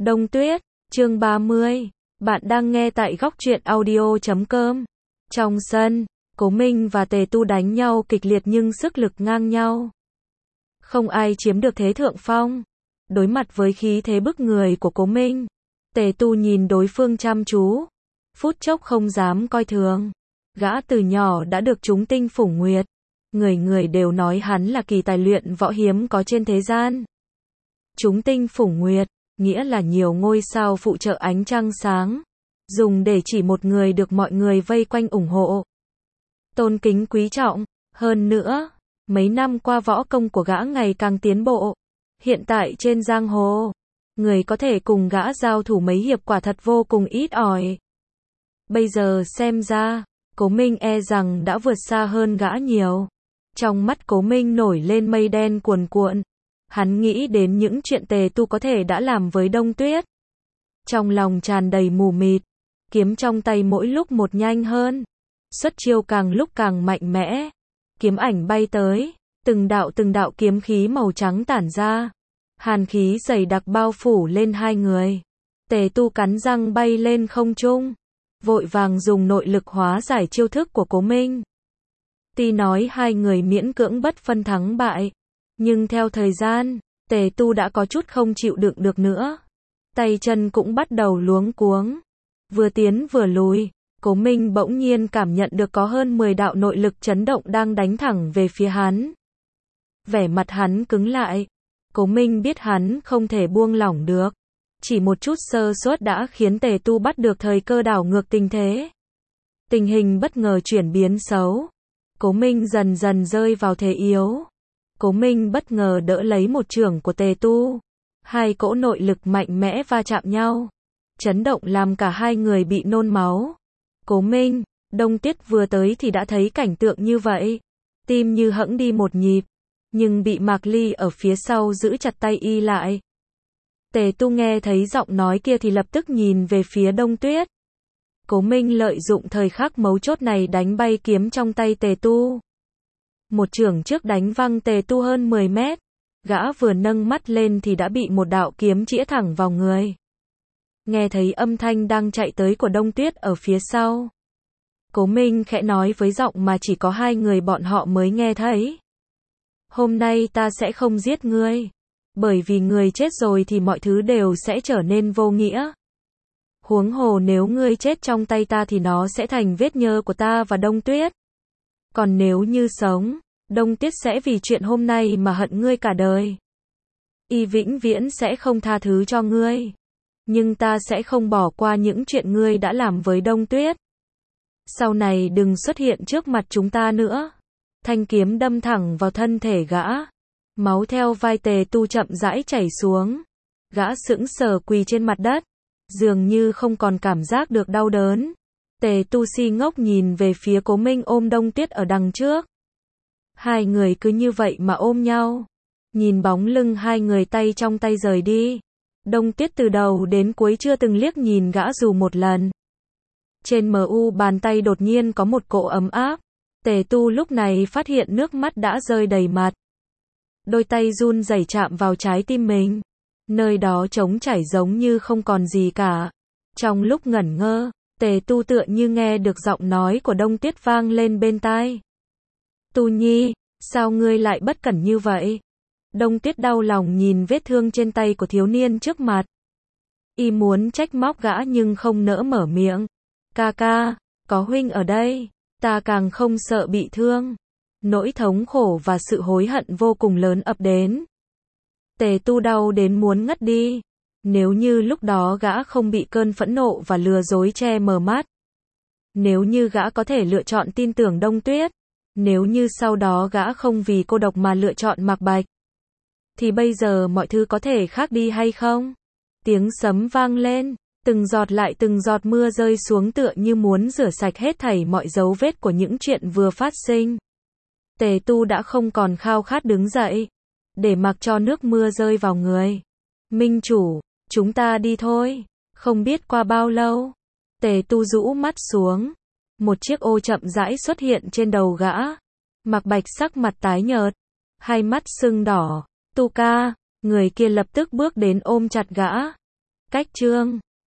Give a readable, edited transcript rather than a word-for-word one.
Đông Tuyết, chương 30. Bạn đang nghe tại góc truyện audio.com. Trong sân, Cố Minh và Tề Tu đánh nhau kịch liệt nhưng sức lực ngang nhau. Không ai chiếm được thế thượng phong. Đối mặt với khí thế bức người của Cố Minh, Tề Tu nhìn đối phương chăm chú, phút chốc không dám coi thường. Gã từ nhỏ đã được chúng tinh phủng nguyệt. Người người đều nói hắn là kỳ tài luyện võ hiếm có trên thế gian. Chúng tinh phủng nguyệt, nghĩa là nhiều ngôi sao phụ trợ ánh trăng sáng, dùng để chỉ một người được mọi người vây quanh ủng hộ, tôn kính quý trọng. Hơn nữa, mấy năm qua võ công của gã ngày càng tiến bộ. Hiện tại trên giang hồ, người có thể cùng gã giao thủ mấy hiệp quả thật vô cùng ít ỏi. Bây giờ xem ra, Cố Minh e rằng đã vượt xa hơn gã nhiều. Trong mắt Cố Minh nổi lên mây đen cuồn cuộn. Hắn nghĩ đến những chuyện Tề Tu có thể đã làm với Đông Tuyết. Trong lòng tràn đầy mù mịt, kiếm trong tay mỗi lúc một nhanh hơn. Xuất chiêu càng lúc càng mạnh mẽ. Kiếm ảnh bay tới, từng đạo kiếm khí màu trắng tản ra. Hàn khí dày đặc bao phủ lên hai người. Tề Tu cắn răng bay lên không trung, vội vàng dùng nội lực hóa giải chiêu thức của Cố Minh. Tuy nói hai người miễn cưỡng bất phân thắng bại, nhưng theo thời gian, Tề Tu đã có chút không chịu đựng được nữa. Tay chân cũng bắt đầu luống cuống. Vừa tiến vừa lùi, Cố Minh bỗng nhiên cảm nhận được có hơn 10 đạo nội lực chấn động đang đánh thẳng về phía hắn. Vẻ mặt hắn cứng lại. Cố Minh biết hắn không thể buông lỏng được. Chỉ một chút sơ suất đã khiến Tề Tu bắt được thời cơ đảo ngược tình thế. Tình hình bất ngờ chuyển biến xấu. Cố Minh dần dần rơi vào thế yếu. Cố Minh bất ngờ đỡ lấy một chưởng của Tề Tu. Hai cỗ nội lực mạnh mẽ va chạm nhau. Chấn động làm cả hai người bị nôn máu. Cố Minh, Đông Tuyết vừa tới thì đã thấy cảnh tượng như vậy. Tim như hẫng đi một nhịp. Nhưng bị Mạc Ly ở phía sau giữ chặt tay y lại. Tề Tu nghe thấy giọng nói kia thì lập tức nhìn về phía Đông Tuyết. Cố Minh lợi dụng thời khắc mấu chốt này đánh bay kiếm trong tay Tề Tu. Một chưởng trước đánh văng Tề Tu hơn 10 mét. Gã vừa nâng mắt lên thì đã bị một đạo kiếm chĩa thẳng vào người. Nghe thấy âm thanh đang chạy tới của Đông Tuyết ở phía sau. Cố Minh khẽ nói với giọng mà chỉ có hai người bọn họ mới nghe thấy. Hôm nay ta sẽ không giết ngươi. Bởi vì người chết rồi thì mọi thứ đều sẽ trở nên vô nghĩa. Huống hồ nếu ngươi chết trong tay ta thì nó sẽ thành vết nhơ của ta và Đông Tuyết. Còn nếu như sống, Đông Tuyết sẽ vì chuyện hôm nay mà hận ngươi cả đời. Y vĩnh viễn sẽ không tha thứ cho ngươi. Nhưng ta sẽ không bỏ qua những chuyện ngươi đã làm với Đông Tuyết. Sau này đừng xuất hiện trước mặt chúng ta nữa. Thanh kiếm đâm thẳng vào thân thể gã. Máu theo vai Tề Tu chậm rãi chảy xuống. Gã sững sờ quỳ trên mặt đất, dường như không còn cảm giác được đau đớn. Tề Tu si ngốc nhìn về phía Cố Minh ôm Đông Tuyết ở đằng trước. Hai người cứ như vậy mà ôm nhau. Nhìn bóng lưng hai người tay trong tay rời đi. Đông Tuyết từ đầu đến cuối chưa từng liếc nhìn gã dù một lần. Trên mu bàn tay đột nhiên có một cỗ ấm áp. Tề Tu lúc này phát hiện nước mắt đã rơi đầy mặt. Đôi tay run rẩy chạm vào trái tim mình. Nơi đó trống trải giống như không còn gì cả. Trong lúc ngẩn ngơ, Tề Tu tựa như nghe được giọng nói của Đông Tuyết vang lên bên tai. Tu Nhi, sao ngươi lại bất cẩn như vậy? Đông Tuyết đau lòng nhìn vết thương trên tay của thiếu niên trước mặt. Y muốn trách móc gã nhưng không nỡ mở miệng. Ca ca, có huynh ở đây, ta càng không sợ bị thương. Nỗi thống khổ và sự hối hận vô cùng lớn ập đến. Tề Tu đau đến muốn ngất đi. Nếu như lúc đó gã không bị cơn phẫn nộ và lừa dối che mờ mắt. Nếu như gã có thể lựa chọn tin tưởng Đông Tuyết. Nếu như sau đó gã không vì cô độc mà lựa chọn Mạc Bạch. Thì bây giờ mọi thứ có thể khác đi hay không? Tiếng sấm vang lên. Từng giọt lại từng giọt mưa rơi xuống tựa như muốn rửa sạch hết thảy mọi dấu vết của những chuyện vừa phát sinh. Tề Tu đã không còn khao khát đứng dậy, để mặc cho nước mưa rơi vào người. Minh chủ, chúng ta đi thôi. Không biết qua bao lâu, Tề Tu rũ mắt xuống. Một chiếc ô chậm rãi xuất hiện trên đầu gã. Mạc Bạch sắc mặt tái nhợt, hai mắt sưng đỏ. Tu ca, người kia lập tức bước đến ôm chặt gã. Cách chương